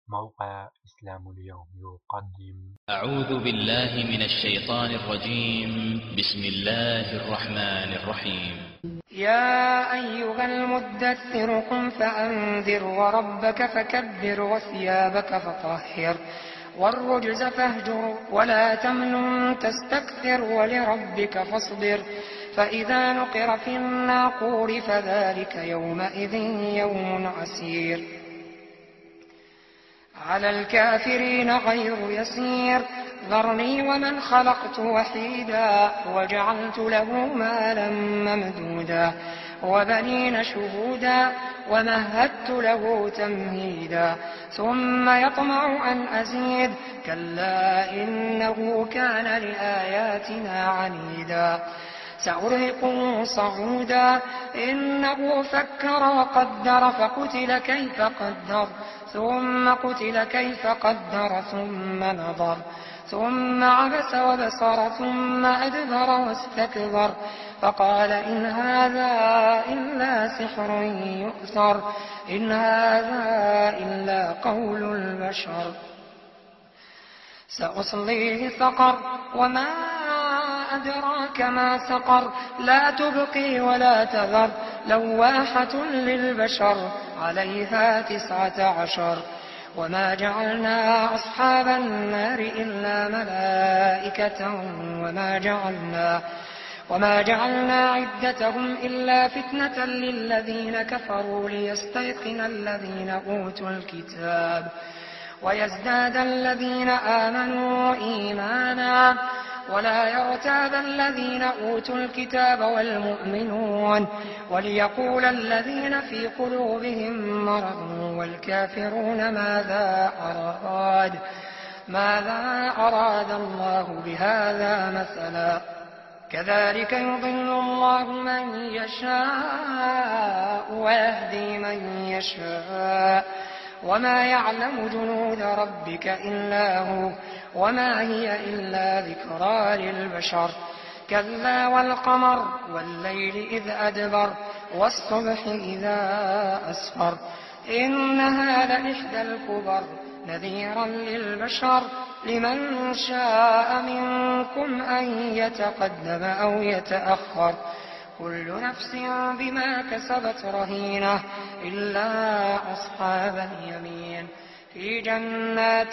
موقع إسلام اليوم يقدم. أعوذ بالله من الشيطان الرجيم. بسم الله الرحمن الرحيم. يا أيها المدثر قم فأنذر وربك فكبر وثيابك فطهر والرجز فاهجر ولا تمنن تستكثر ولربك فاصبر فإذا نقر في الناقور فذلك يومئذ يوم عسير على الكافرين غير يسير ذرني ومن خلقت وحيدا وجعلت له مالا ممدودا وبنين شهودا ومهدت له تمهيدا ثم يطمع أن أزيد كلا إنه كان لآياتنا عنيدا سأرهقه صعودا إنه فكر وقدر فقتل كيف قدر ثم قتل كيف قدر ثم نظر ثم عبس وبصر ثم أدبر واستكبر فقال إن هذا إلا سحر يؤثر إن هذا إلا قول البشر سأصليه سقر وما أدراك ما سقر لا تبقي ولا تذر لواحة للبشر عليها 19 وما جعلنا أصحاب النار إلا ملائكة وما جعلنا عدتهم إلا فتنة للذين كفروا ليستيقن الذين أوتوا الكتاب ويزداد الذين آمنوا إيمانا ولا يرتاب الذين أوتوا الكتاب والمؤمنون وليقول الذين في قلوبهم مرض والكافرون ماذا أراد الله بهذا مثلا كذلك يضل الله من يشاء ويهدي من يشاء وما يعلم جنود ربك إلا هو وما هي إلا ذكرى للبشر كلا والقمر والليل إذ أدبر والصبح إذا أسفر إنها لإحدى الكبر نذيرا للبشر لمن شاء منكم أن يتقدم أو يتأخر كل نفس بما كسبت رهينة إلا أصحاب اليمين في جنات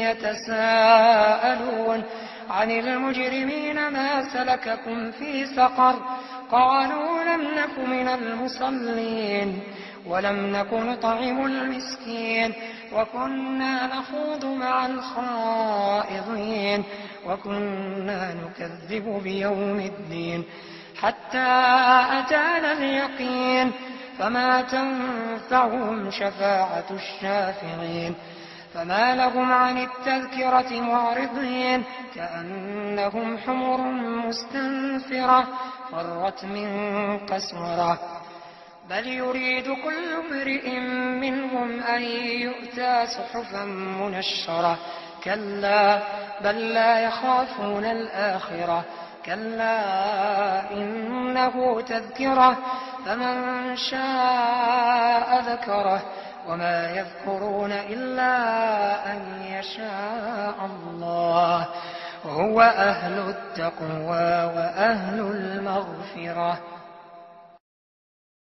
يتساءلون عن المجرمين ما سلككم في سقر قالوا لم نك من المصلين ولم نك نطعم المسكين وكنا نخوض مع الخائضين وكنا نكذب بيوم الدين حتى أتانا اليقين فما تنفعهم شفاعة الشافعين فما لهم عن التذكرة معرضين كأنهم حمر مستنفرة فرت من قسورة بل يريد كل امرئ منهم أن يؤتى صحفا منشرة كلا بل لا يخافون الآخرة كلا إنه تذكرة فمن شاء ذكره وما يذكرون إلا أن يشاء الله وهو أهل التقوى وأهل المغفرة.